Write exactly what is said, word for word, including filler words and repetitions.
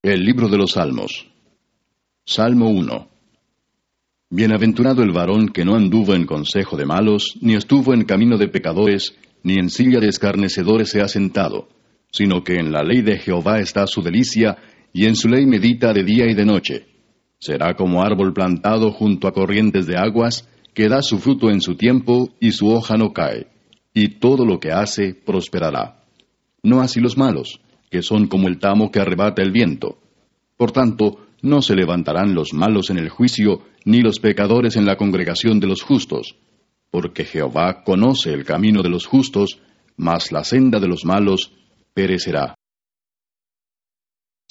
El libro de los Salmos. Salmo uno. Bienaventurado el varón que no anduvo en consejo de malos, ni estuvo en camino de pecadores, ni en silla de escarnecedores se ha sentado, sino que en la ley de Jehová está su delicia, y en su ley medita de día y de noche. Será como árbol plantado junto a corrientes de aguas, que da su fruto en su tiempo, y su hoja no cae, y todo lo que hace prosperará. No así los malos, que son como el tamo que arrebata el viento. Por tanto, no se levantarán los malos en el juicio, ni los pecadores en la congregación de los justos. Porque Jehová conoce el camino de los justos, mas la senda de los malos perecerá.